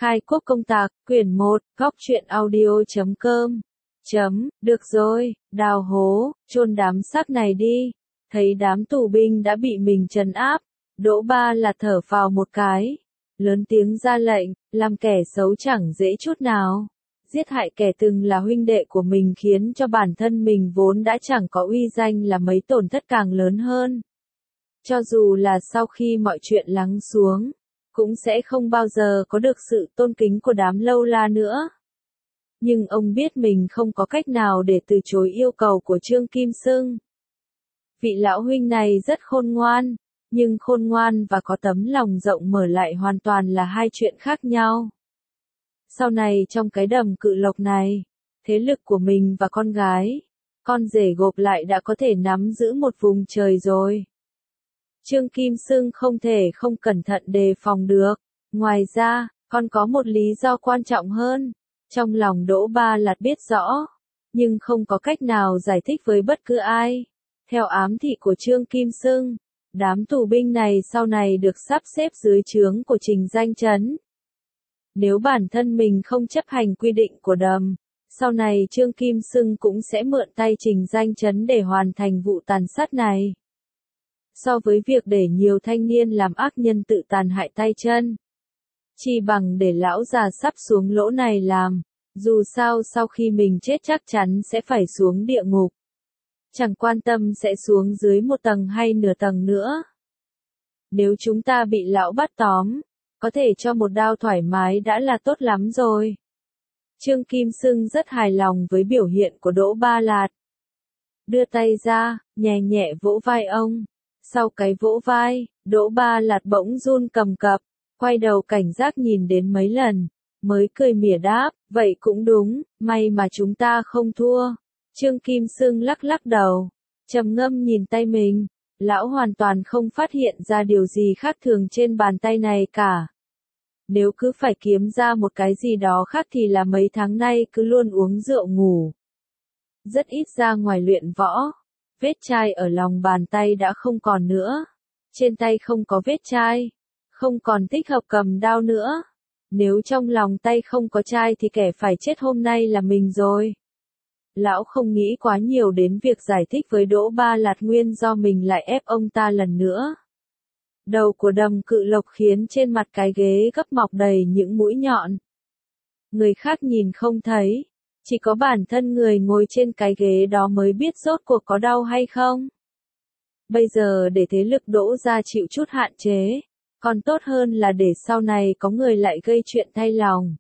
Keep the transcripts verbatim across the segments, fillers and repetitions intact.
Khai quốc công tạc, quyển một, góc truyện audio chấm com. Chấm, được rồi, đào hố, chôn đám xác này đi. Thấy đám tù binh đã bị mình trấn áp, Đỗ Ba Lạt thở phào một cái, lớn tiếng ra lệnh, làm kẻ xấu chẳng dễ chút nào. Giết hại kẻ từng là huynh đệ của mình khiến cho bản thân mình vốn đã chẳng có uy danh là mấy tổn thất càng lớn hơn. Cho dù là sau khi mọi chuyện lắng xuống, cũng sẽ không bao giờ có được sự tôn kính của đám lâu la nữa. Nhưng ông biết mình không có cách nào để từ chối yêu cầu của Trương Kim Xưng. Vị lão huynh này rất khôn ngoan, nhưng khôn ngoan và có tấm lòng rộng mở lại hoàn toàn là hai chuyện khác nhau. Sau này trong cái đầm Cự Lộc này, thế lực của mình và con gái, con rể gộp lại đã có thể nắm giữ một vùng trời rồi. Trương Kim Xưng không thể không cẩn thận đề phòng được. Ngoài ra, còn có một lý do quan trọng hơn. Trong lòng Đỗ Ba Lạt biết rõ, nhưng không có cách nào giải thích với bất cứ ai. Theo ám thị của Trương Kim Xưng, đám tù binh này sau này được sắp xếp dưới trướng của Trình Danh Chấn. Nếu bản thân mình không chấp hành quy định của đầm, sau này Trương Kim Xưng cũng sẽ mượn tay Trình Danh Chấn để hoàn thành vụ tàn sát này. So với việc để nhiều thanh niên làm ác nhân tự tàn hại tay chân, chi bằng để lão già sắp xuống lỗ này làm, dù sao sau khi mình chết chắc chắn sẽ phải xuống địa ngục. Chẳng quan tâm sẽ xuống dưới một tầng hay nửa tầng nữa. Nếu chúng ta bị lão bắt tóm, có thể cho một đao thoải mái đã là tốt lắm rồi. Trương Kim Xưng rất hài lòng với biểu hiện của Đỗ Ba Lạt. Đưa tay ra, nhẹ nhẹ vỗ vai ông. Sau cái vỗ vai, Đỗ Ba Lạt bỗng run cầm cập, quay đầu cảnh giác nhìn đến mấy lần, mới cười mỉa đáp, vậy cũng đúng, may mà chúng ta không thua. Trương Kim Xưng lắc lắc đầu, trầm ngâm nhìn tay mình, lão hoàn toàn không phát hiện ra điều gì khác thường trên bàn tay này cả. Nếu cứ phải kiếm ra một cái gì đó khác thì là mấy tháng nay cứ luôn uống rượu ngủ. Rất ít ra ngoài luyện võ. Vết chai ở lòng bàn tay đã không còn nữa. Trên tay không có vết chai. Không còn thích hợp cầm đao nữa. Nếu trong lòng tay không có chai thì kẻ phải chết hôm nay là mình rồi. Lão không nghĩ quá nhiều đến việc giải thích với Đỗ Ba Lạt nguyên do mình lại ép ông ta lần nữa. Đầu của đầm Cự Lộc khiến trên mặt cái ghế gấp mọc đầy những mũi nhọn. Người khác nhìn không thấy. Chỉ có bản thân người ngồi trên cái ghế đó mới biết rốt cuộc có đau hay không. Bây giờ để thế lực Đỗ ra chịu chút hạn chế, còn tốt hơn là để sau này có người lại gây chuyện thay lòng.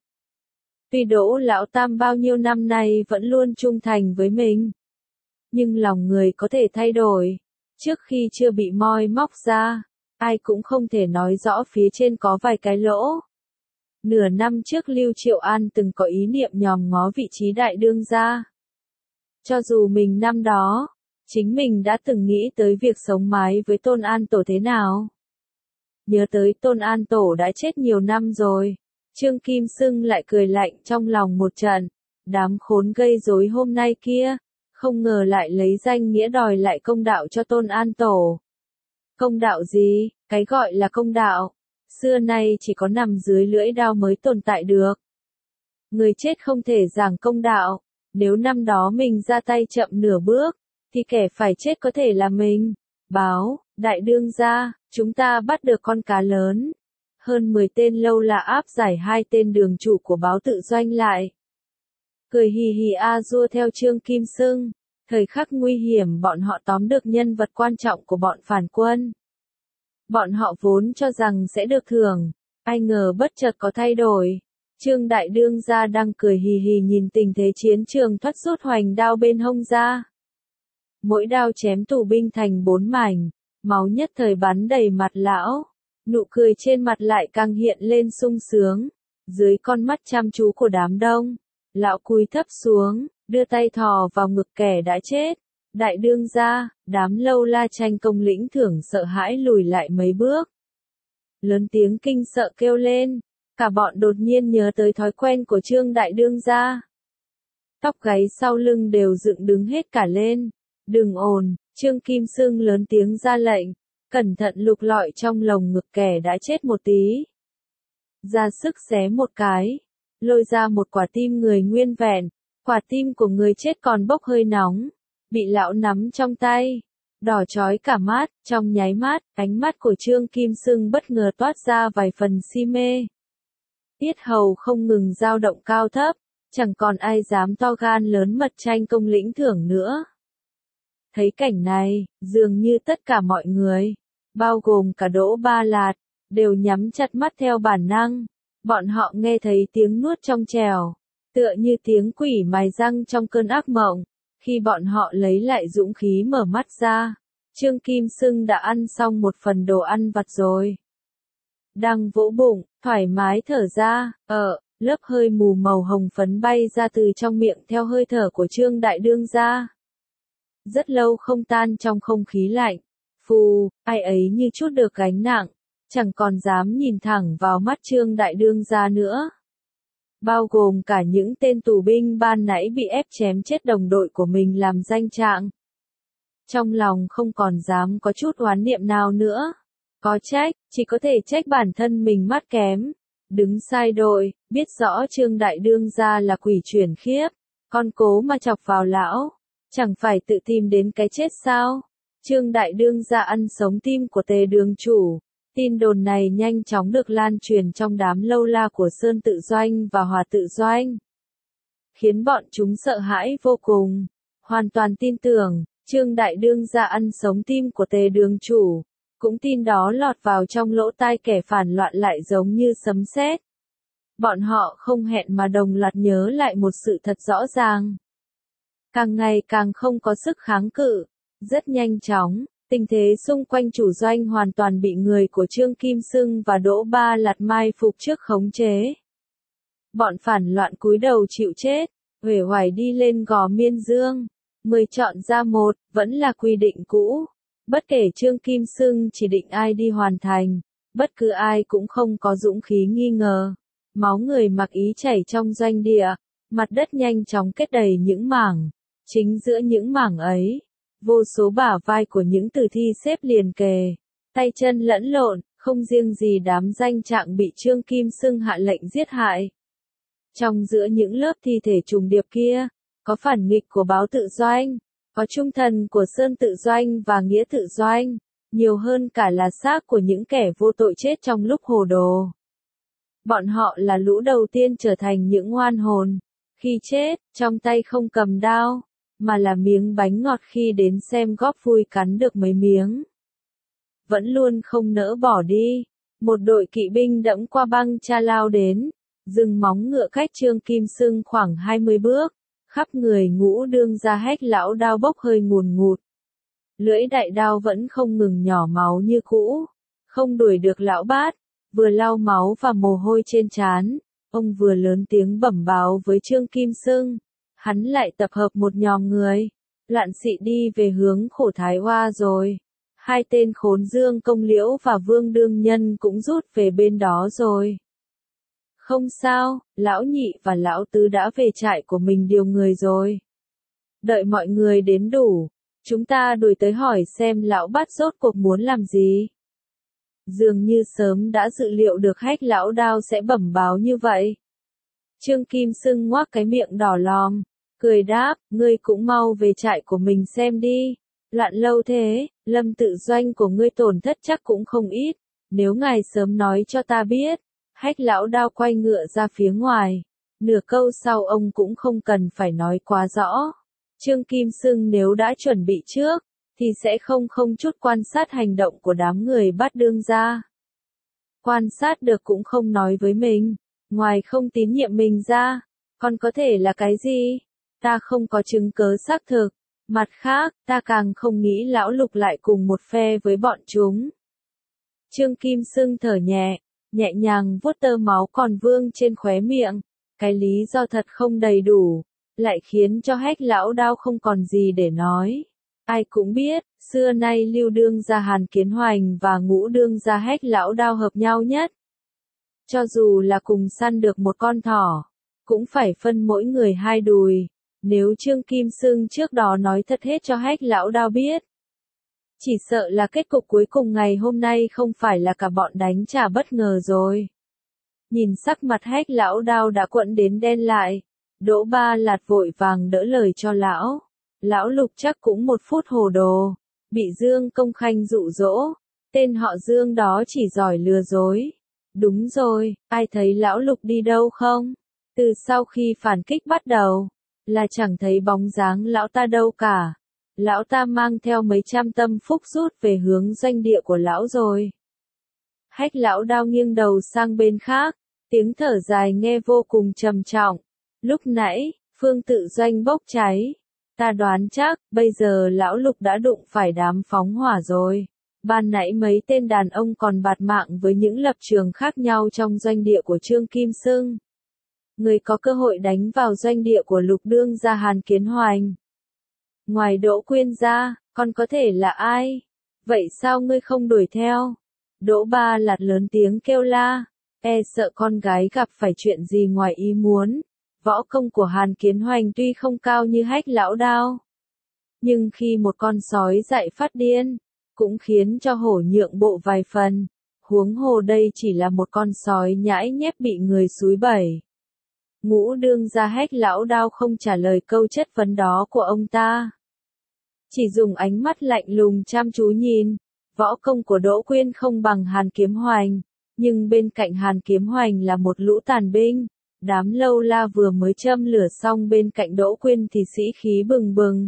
Tuy Đỗ Lão Tam bao nhiêu năm nay vẫn luôn trung thành với mình, nhưng lòng người có thể thay đổi. Trước khi chưa bị moi móc ra, ai cũng không thể nói rõ phía trên có vài cái lỗ. Nửa năm trước Lưu Triệu An từng có ý niệm nhòm ngó vị trí đại đương gia. Cho dù mình năm đó, chính mình đã từng nghĩ tới việc sống mái với Tôn An Tổ thế nào. Nhớ tới Tôn An Tổ đã chết nhiều năm rồi, Trương Kim Xưng lại cười lạnh trong lòng một trận. Đám khốn gây rối hôm nay kia, không ngờ lại lấy danh nghĩa đòi lại công đạo cho Tôn An Tổ. Công đạo gì? Cái gọi là công đạo, xưa nay chỉ có nằm dưới lưỡi đao mới tồn tại được. Người chết không thể giảng công đạo, nếu năm đó mình ra tay chậm nửa bước, thì kẻ phải chết có thể là mình. Báo, đại đương gia, chúng ta bắt được con cá lớn. Hơn mười tên lâu la áp giải hai tên đường chủ của báo tự doanh lại. Cười hì hì a dua theo Trương Kim Xưng, thời khắc nguy hiểm bọn họ tóm được nhân vật quan trọng của bọn phản quân. Bọn họ vốn cho rằng sẽ được thưởng, ai ngờ bất chợt có thay đổi. Trương đại đương gia đang cười hì hì nhìn tình thế chiến trường thoát rút hoành đao bên hông ra. Mỗi đao chém tù binh thành bốn mảnh, máu nhất thời bắn đầy mặt lão. Nụ cười trên mặt lại càng hiện lên sung sướng. Dưới con mắt chăm chú của đám đông, lão cúi thấp xuống, đưa tay thò vào ngực kẻ đã chết. Đại đương gia, đám lâu la tranh công lĩnh thưởng sợ hãi lùi lại mấy bước. Lớn tiếng kinh sợ kêu lên, cả bọn đột nhiên nhớ tới thói quen của Trương đại đương gia. Tóc gáy sau lưng đều dựng đứng hết cả lên. Đừng ồn, Trương Kim Xưng lớn tiếng ra lệnh, cẩn thận lục lọi trong lồng ngực kẻ đã chết một tí. ra sức xé một cái, lôi ra một quả tim người nguyên vẹn, quả tim của người chết còn bốc hơi nóng, bị lão nắm trong tay, đỏ chói cả mắt, trong nháy mắt, ánh mắt của Trương Kim Sưng bất ngờ toát ra vài phần si mê. Tiết hầu không ngừng dao động cao thấp, chẳng còn ai dám to gan lớn mật tranh công lĩnh thưởng nữa. Thấy cảnh này, dường như tất cả mọi người, bao gồm cả Đỗ Ba Lạt, đều nhắm chặt mắt theo bản năng. Bọn họ nghe thấy tiếng nuốt trong trèo, tựa như tiếng quỷ mài răng trong cơn ác mộng. Khi bọn họ lấy lại dũng khí mở mắt ra, Trương Kim Sưng đã ăn xong một phần đồ ăn vặt rồi. Đang vỗ bụng, thoải mái thở ra, ở, lớp hơi mù màu hồng phấn bay ra từ trong miệng theo hơi thở của Trương Đại Đương gia. Rất lâu không tan trong không khí lạnh. Phù, ai ấy như chút được gánh nặng, chẳng còn dám nhìn thẳng vào mắt Trương Đại Đương gia nữa. Bao gồm cả những tên tù binh ban nãy bị ép chém chết đồng đội của mình làm danh trạng. Trong lòng không còn dám có chút oán niệm nào nữa. Có trách, chỉ có thể trách bản thân mình mắt kém. Đứng sai đội, biết rõ Trương Đại Đương gia là quỷ chuyển khiếp. Con cố mà chọc vào lão, chẳng phải tự tìm đến cái chết sao? Trương Đại Đương gia ăn sống tim của Tề Đường chủ. Tin đồn này nhanh chóng được lan truyền trong đám lâu la của Sơn Tự Doanh và Hòa Tự Doanh, khiến bọn chúng sợ hãi vô cùng, hoàn toàn tin tưởng, Trương Đại Đương gia ăn sống tim của Tề Đường chủ, cũng tin đó lọt vào trong lỗ tai kẻ phản loạn lại giống như sấm sét. Bọn họ không hẹn mà đồng loạt nhớ lại một sự thật rõ ràng. Càng ngày càng không có sức kháng cự, rất nhanh chóng. Tình thế xung quanh chủ doanh hoàn toàn bị người của Trương Kim Sưng và Đỗ Ba Lạt mai phục trước khống chế. Bọn phản loạn cúi đầu chịu chết, uể oải đi lên gò Miên Dương. Mười chọn ra một, vẫn là quy định cũ. Bất kể Trương Kim Sưng chỉ định ai đi hoàn thành, bất cứ ai cũng không có dũng khí nghi ngờ. Máu người mặc ý chảy trong doanh địa, mặt đất nhanh chóng kết đầy những mảng. Chính giữa những mảng ấy, vô số bả vai của những tử thi xếp liền kề, tay chân lẫn lộn, không riêng gì đám danh trạng bị Trương Kim Sưng hạ lệnh giết hại. Trong giữa những lớp thi thể trùng điệp kia, có phản nghịch của Báo Tự Doanh, có trung thần của Sơn Tự Doanh và Nghĩa Tự Doanh, nhiều hơn cả là xác của những kẻ vô tội chết trong lúc hồ đồ. Bọn họ là lũ đầu tiên trở thành những oan hồn, khi chết, trong tay không cầm đao, mà là miếng bánh ngọt khi đến xem góp vui cắn được mấy miếng. Vẫn luôn không nỡ bỏ đi, một đội kỵ binh đẫm qua băng cha lao đến, dừng móng ngựa cách Trương Kim Sưng khoảng hai mươi bước, khắp người Ngũ Đương gia Hách lão đao bốc hơi ngùn ngụt. Lưỡi đại đao vẫn không ngừng nhỏ máu như cũ, không đuổi được lão bát, vừa lau máu và mồ hôi trên trán, ông vừa lớn tiếng bẩm báo với Trương Kim Sưng. Hắn lại tập hợp một nhóm người, loạn xị đi về hướng Khổ Thái Hoa rồi. Hai tên Khốn Dương Công Liễu và Vương Đương Nhân cũng rút về bên đó rồi. Không sao, lão nhị và lão tứ đã về trại của mình điều người rồi. Đợi mọi người đến đủ, chúng ta đuổi tới hỏi xem lão bát rốt cuộc muốn làm gì. Dường như sớm đã dự liệu được Hách lão đao sẽ bẩm báo như vậy. Trương Kim Sưng ngoác cái miệng đỏ lòm, cười đáp, ngươi cũng mau về trại của mình xem đi. Loạn lâu thế, Lâm Tự Doanh của ngươi tổn thất chắc cũng không ít, nếu ngài sớm nói cho ta biết. Hách lão đao quay ngựa ra phía ngoài, nửa câu sau ông cũng không cần phải nói quá rõ. Trương Kim Sưng nếu đã chuẩn bị trước, thì sẽ không không chút quan sát hành động của đám người Bát Đương gia. Quan sát được cũng không nói với mình, ngoài không tín nhiệm mình ra, còn có thể là cái gì? Ta không có chứng cớ xác thực. Mặt khác, ta càng không nghĩ lão Lục lại cùng một phe với bọn chúng. Trương Kim Sưng thở nhẹ, nhẹ nhàng vuốt tơ máu còn vương trên khóe miệng. Cái lý do thật không đầy đủ, lại khiến cho Hách lão đao không còn gì để nói. Ai cũng biết, xưa nay Lưu Đương gia Hàn Kiến Hoành và Ngũ Đương gia Hách lão đao hợp nhau nhất. Cho dù là cùng săn được một con thỏ, cũng phải phân mỗi người hai đùi. Nếu Trương Kim Sưng trước đó nói thật hết cho Hách lão đao biết, chỉ sợ là kết cục cuối cùng ngày hôm nay không phải là cả bọn đánh trả bất ngờ rồi. Nhìn sắc mặt Hách lão đao đã quẫn đến đen lại, Đỗ Ba Lạt vội vàng đỡ lời cho lão. Lão Lục chắc cũng một phút hồ đồ, bị Dương Công Khanh dụ dỗ, tên họ Dương đó chỉ giỏi lừa dối. Đúng rồi, ai thấy lão Lục đi đâu không? Từ sau khi phản kích bắt đầu, là chẳng thấy bóng dáng lão ta đâu cả. Lão ta mang theo mấy trăm tâm phúc rút về hướng doanh địa của lão rồi. Hách lão đao nghiêng đầu sang bên khác, tiếng thở dài nghe vô cùng trầm trọng. Lúc nãy, phương tự doanh bốc cháy. Ta đoán chắc, bây giờ lão Lục đã đụng phải đám phóng hỏa rồi. Ban nãy mấy tên đàn ông còn bạt mạng với những lập trường khác nhau trong doanh địa của Trương Kim Xưng. Người có cơ hội đánh vào doanh địa của Lục đương gia Hàn Kiến Hoành. Ngoài Đỗ Quyên ra, còn có thể là ai? Vậy sao ngươi không đuổi theo? Đỗ Ba Lạt lớn tiếng kêu la, e sợ con gái gặp phải chuyện gì ngoài ý muốn. Võ công của Hàn Kiến Hoành tuy không cao như Hách lão đao, nhưng khi một con sói dại phát điên, cũng khiến cho hổ nhượng bộ vài phần. Huống hồ đây chỉ là một con sói nhãi nhép bị người xúi bẩy. Ngũ đương gia Hách lão đao không trả lời câu chất vấn đó của ông ta, chỉ dùng ánh mắt lạnh lùng chăm chú nhìn. Võ công của Đỗ Quyên không bằng Hàn Kiếm Hoành, nhưng bên cạnh Hàn Kiếm Hoành là một lũ tàn binh. Đám lâu la vừa mới châm lửa xong bên cạnh Đỗ Quyên thì sĩ khí bừng bừng.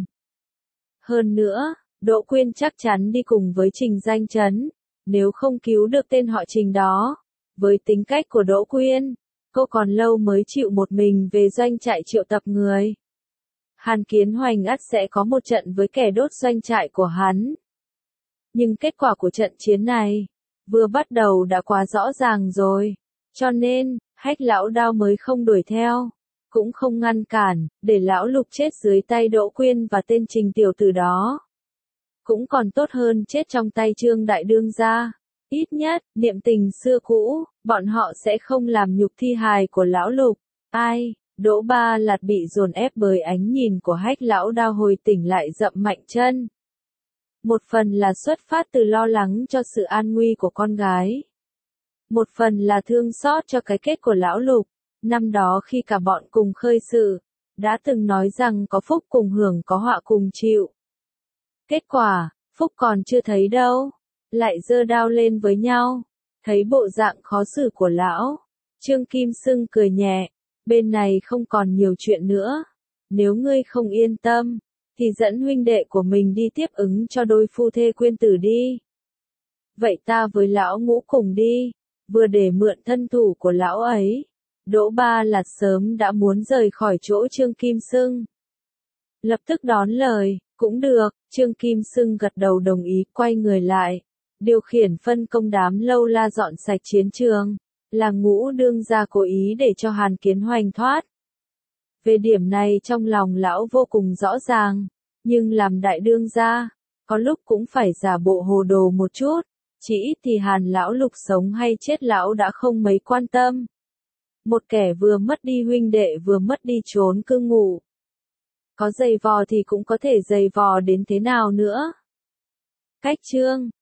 Hơn nữa, Đỗ Quyên chắc chắn đi cùng với Trình Danh Chấn, nếu không cứu được tên họ Trình đó. Với tính cách của Đỗ Quyên, cô còn lâu mới chịu một mình về doanh trại triệu tập người. Hàn Kiến Hoành ắt sẽ có một trận với kẻ đốt doanh trại của hắn. Nhưng kết quả của trận chiến này, vừa bắt đầu đã quá rõ ràng rồi, cho nên, Hách lão đao mới không đuổi theo, cũng không ngăn cản, để lão Lục chết dưới tay Đỗ Quyên và tên Trình tiểu tử đó. Cũng còn tốt hơn chết trong tay Trương đại đương gia. Ít nhất, niệm tình xưa cũ, bọn họ sẽ không làm nhục thi hài của lão Lục. Ai? Đỗ Ba Lạt bị dồn ép bởi ánh nhìn của Hách lão đao hồi tỉnh lại dậm mạnh chân. Một phần là xuất phát từ lo lắng cho sự an nguy của con gái. Một phần là thương xót cho cái kết của lão Lục. Năm đó khi cả bọn cùng khơi sự, đã từng nói rằng có phúc cùng hưởng có họa cùng chịu. Kết quả, phúc còn chưa thấy đâu, lại giơ đao lên với nhau. Thấy bộ dạng khó xử của lão, Trương Kim Xưng cười nhẹ, bên này không còn nhiều chuyện nữa. Nếu ngươi không yên tâm, thì dẫn huynh đệ của mình đi tiếp ứng cho đôi phu thê Quyên tử đi. Vậy ta với lão Ngũ cùng đi, vừa để mượn thân thủ của lão ấy. Đỗ Ba Lạt sớm đã muốn rời khỏi chỗ Trương Kim Xưng. Lập tức đón lời, cũng được, Trương Kim Xưng gật đầu đồng ý, quay người lại. Điều khiển phân công đám lâu la dọn sạch chiến trường, là Ngũ đương gia cố ý để cho Hàn Kiến Hoành thoát. Về điểm này trong lòng lão vô cùng rõ ràng, nhưng làm đại đương gia, có lúc cũng phải giả bộ hồ đồ một chút, chỉ ít thì Hàn lão Lục sống hay chết lão đã không mấy quan tâm. Một kẻ vừa mất đi huynh đệ vừa mất đi trốn cư ngụ. Có giày vò thì cũng có thể giày vò đến thế nào nữa. Cách chương